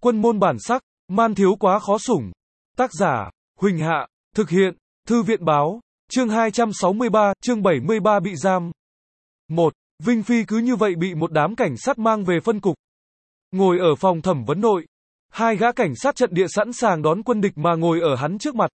Quân môn bản sắc, man thiếu quá khó sủng. Tác giả, Huỳnh Hạ, thực hiện, Thư viện báo, chương 263, chương 73 bị giam. 1. Vinh Phi cứ như vậy bị một đám cảnh sát mang về phân cục. Ngồi ở phòng thẩm vấn nội, hai gã cảnh sát trận địa sẵn sàng đón quân địch mà ngồi ở hắn trước mặt.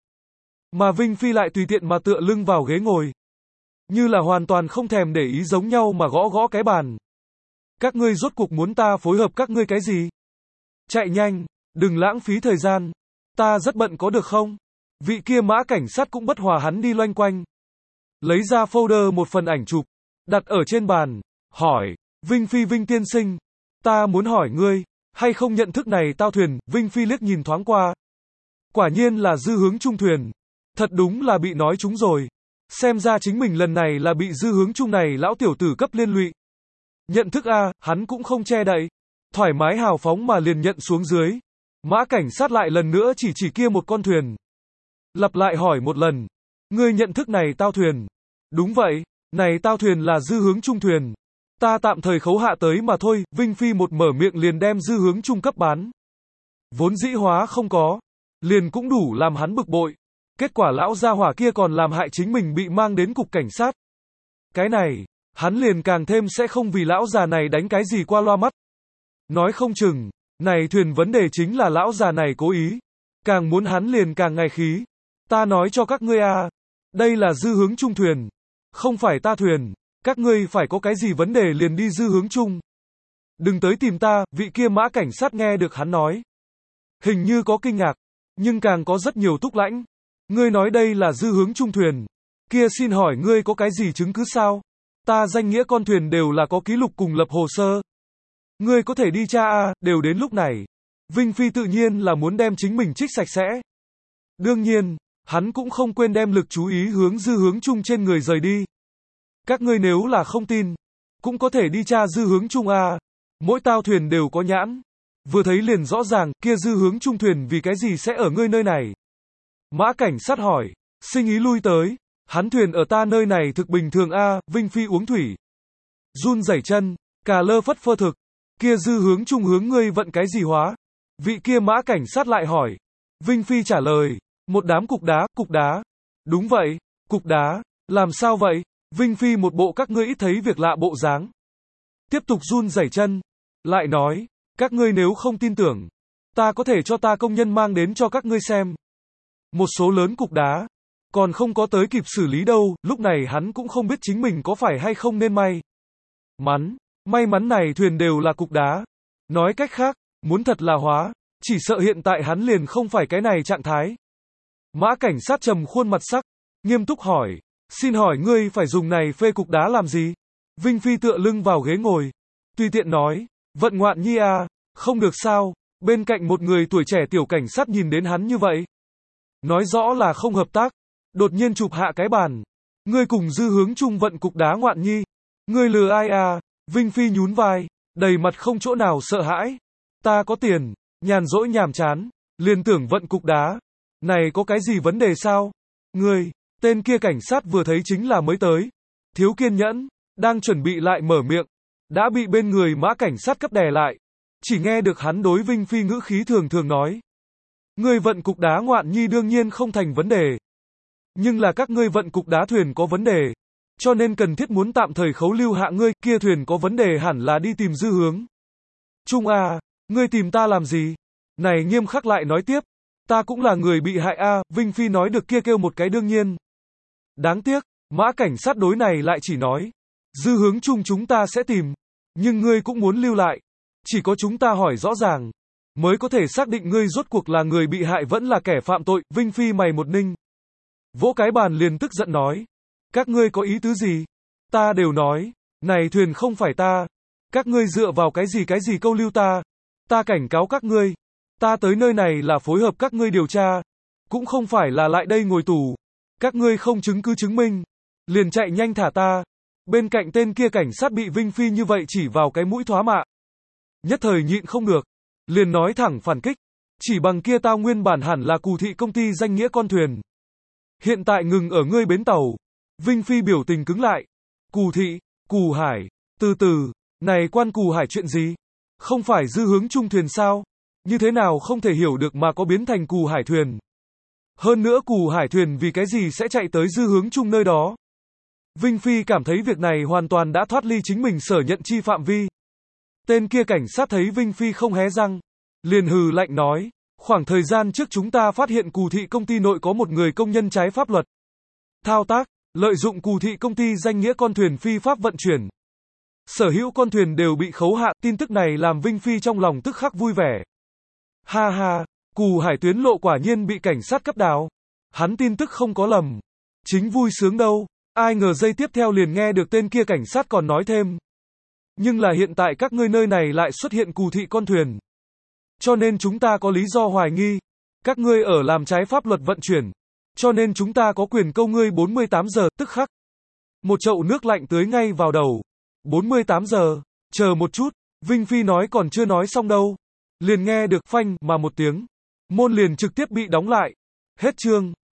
Mà Vinh Phi lại tùy tiện mà tựa lưng vào ghế ngồi. Như là hoàn toàn không thèm để ý giống nhau mà gõ gõ cái bàn. Các ngươi rốt cuộc muốn ta phối hợp các ngươi cái gì? Chạy nhanh, đừng lãng phí thời gian. Ta rất bận có được không? Vị kia mã cảnh sát cũng bất hòa hắn đi loanh quanh. Lấy ra folder một phần ảnh chụp, đặt ở trên bàn, hỏi, Vinh Phi Vinh tiên sinh, ta muốn hỏi ngươi, hay không nhận thức này tao thuyền, Vinh Phi liếc nhìn thoáng qua. Quả nhiên là dư hướng trung thuyền. Thật đúng là bị nói trúng rồi. Xem ra chính mình lần này là bị dư hướng trung này lão tiểu tử cấp liên lụy. Nhận thức a, hắn cũng không che đậy. Thoải mái hào phóng mà liền nhận xuống dưới. Mã cảnh sát lại lần nữa chỉ kia một con thuyền. Lặp lại hỏi một lần. Ngươi nhận thức này tao thuyền. Đúng vậy, này tao thuyền là dư hướng trung thuyền. Ta tạm thời khấu hạ tới mà thôi, Vinh Phi một mở miệng liền đem dư hướng trung cấp bán. Vốn dĩ hóa không có. Liền cũng đủ làm hắn bực bội. Kết quả lão gia hỏa kia còn làm hại chính mình bị mang đến cục cảnh sát. Cái này, hắn liền càng thêm sẽ không vì lão già này đánh cái gì qua loa mắt. Nói không chừng, này thuyền vấn đề chính là lão già này cố ý. Càng muốn hắn liền càng ngài khí. Ta nói cho các ngươi a, đây là dư hướng trung thuyền. Không phải ta thuyền, các ngươi phải có cái gì vấn đề liền đi dư hướng trung. Đừng tới tìm ta, vị kia mã cảnh sát nghe được hắn nói. Hình như có kinh ngạc, nhưng càng có rất nhiều túc lãnh. Ngươi nói đây là dư hướng trung thuyền. Kia xin hỏi ngươi có cái gì chứng cứ sao? Ta danh nghĩa con thuyền đều là có ký lục cùng lập hồ sơ. Ngươi có thể đi tra a, đều đến lúc này. Vinh Phi tự nhiên là muốn đem chính mình trích sạch sẽ. Đương nhiên, hắn cũng không quên đem lực chú ý hướng dư hướng trung trên người rời đi. Các ngươi nếu là không tin, cũng có thể đi tra dư hướng trung a. Mỗi tao thuyền đều có nhãn. Vừa thấy liền rõ ràng, kia dư hướng trung thuyền vì cái gì sẽ ở ngươi nơi này? Mã cảnh sát hỏi, sinh ý lui tới, hắn thuyền ở ta nơi này thực bình thường a, Vinh Phi uống thủy. Run rẩy chân, cà lơ phất phơ thực, kia dư hướng trung hướng ngươi vận cái gì hóa? Vị kia mã cảnh sát lại hỏi. Vinh Phi trả lời, một đám cục đá. Đúng vậy, cục đá, làm sao vậy? Vinh Phi một bộ các ngươi ít thấy việc lạ bộ dáng. Tiếp tục run rẩy chân, lại nói, các ngươi nếu không tin tưởng, ta có thể cho ta công nhân mang đến cho các ngươi xem. Một số lớn cục đá, còn không có tới kịp xử lý đâu, lúc này hắn cũng không biết chính mình có phải hay không nên may mắn này thuyền đều là cục đá. Nói cách khác, muốn thật là hóa, chỉ sợ hiện tại hắn liền không phải cái này trạng thái. Mã cảnh sát trầm khuôn mặt sắc, nghiêm túc hỏi, xin hỏi ngươi phải dùng này phê cục đá làm gì? Vinh Phi tựa lưng vào ghế ngồi, tùy tiện nói, vận ngoạn nhi à, không được sao, bên cạnh một người tuổi trẻ tiểu cảnh sát nhìn đến hắn như vậy. Nói rõ là không hợp tác, đột nhiên chụp hạ cái bàn. Ngươi cùng dư hướng trung vận cục đá ngoạn nhi. Ngươi lừa ai à? Vinh Phi nhún vai, đầy mặt không chỗ nào sợ hãi. Ta có tiền, nhàn rỗi nhàm chán, liền tưởng vận cục đá. Này có cái gì vấn đề sao? Ngươi, tên kia cảnh sát vừa thấy chính là mới tới. Thiếu kiên nhẫn, đang chuẩn bị lại mở miệng. Đã bị bên người mã cảnh sát cấp đè lại. Chỉ nghe được hắn đối Vinh Phi ngữ khí thường nói. Ngươi vận cục đá ngoạn nhi đương nhiên không thành vấn đề. Nhưng là các ngươi vận cục đá thuyền có vấn đề. Cho nên cần thiết muốn tạm thời khấu lưu hạ ngươi, kia thuyền có vấn đề hẳn là đi tìm dư hướng trung a, ngươi tìm ta làm gì? Này nghiêm khắc lại nói tiếp. Ta cũng là người bị hại a, Vinh Phi nói được kia kêu một cái đương nhiên. Đáng tiếc, mã cảnh sát đối này lại chỉ nói. Dư hướng trung chúng ta sẽ tìm. Nhưng ngươi cũng muốn lưu lại. Chỉ có chúng ta hỏi rõ ràng. Mới có thể xác định ngươi rốt cuộc là người bị hại vẫn là kẻ phạm tội. Vinh Phi mày một ninh. Vỗ cái bàn liền tức giận nói. Các ngươi có ý tứ gì? Ta đều nói. Này thuyền không phải ta. Các ngươi dựa vào cái gì câu lưu ta. Ta cảnh cáo các ngươi. Ta tới nơi này là phối hợp các ngươi điều tra. Cũng không phải là lại đây ngồi tù. Các ngươi không chứng cứ chứng minh. Liền chạy nhanh thả ta. Bên cạnh tên kia cảnh sát bị Vinh Phi như vậy chỉ vào cái mũi thoá mạ. Nhất thời nhịn không được. Liền nói thẳng phản kích. Chỉ bằng kia tao nguyên bản hẳn là Cù Thị công ty danh nghĩa con thuyền. Hiện tại ngừng ở ngươi bến tàu. Vinh Phi biểu tình cứng lại. Cù Thị, Cù Hải, từ từ, này quan Cù Hải chuyện gì? Không phải dư hướng trung thuyền sao? Như thế nào không thể hiểu được mà có biến thành Cù Hải Thuyền. Hơn nữa Cù Hải Thuyền vì cái gì sẽ chạy tới Dư Hướng Trung nơi đó. Vinh Phi cảm thấy việc này hoàn toàn đã thoát ly chính mình sở nhận chi phạm vi. Tên kia cảnh sát thấy Vinh Phi không hé răng, liền hừ lạnh nói, khoảng thời gian trước chúng ta phát hiện Cù thị công ty nội có một người công nhân trái pháp luật. Thao tác, lợi dụng Cù thị công ty danh nghĩa con thuyền phi pháp vận chuyển. Sở hữu con thuyền đều bị khấu hạ, tin tức này làm Vinh Phi trong lòng tức khắc vui vẻ. Ha ha, Cù Hải Tuyến lộ quả nhiên bị cảnh sát cấp đào. Hắn tin tức không có lầm. Chính vui sướng đâu, ai ngờ giây tiếp theo liền nghe được tên kia cảnh sát còn nói thêm. Nhưng là hiện tại các ngươi nơi này lại xuất hiện Cù thị con thuyền. Cho nên chúng ta có lý do hoài nghi. Các ngươi ở làm trái pháp luật vận chuyển. Cho nên chúng ta có quyền câu ngươi 48 giờ, tức khắc. Một chậu nước lạnh tưới ngay vào đầu. 48 giờ, chờ một chút, Vinh Phi nói còn chưa nói xong đâu. Liền nghe được phanh mà một tiếng. Môn liền trực tiếp bị đóng lại. Hết chương.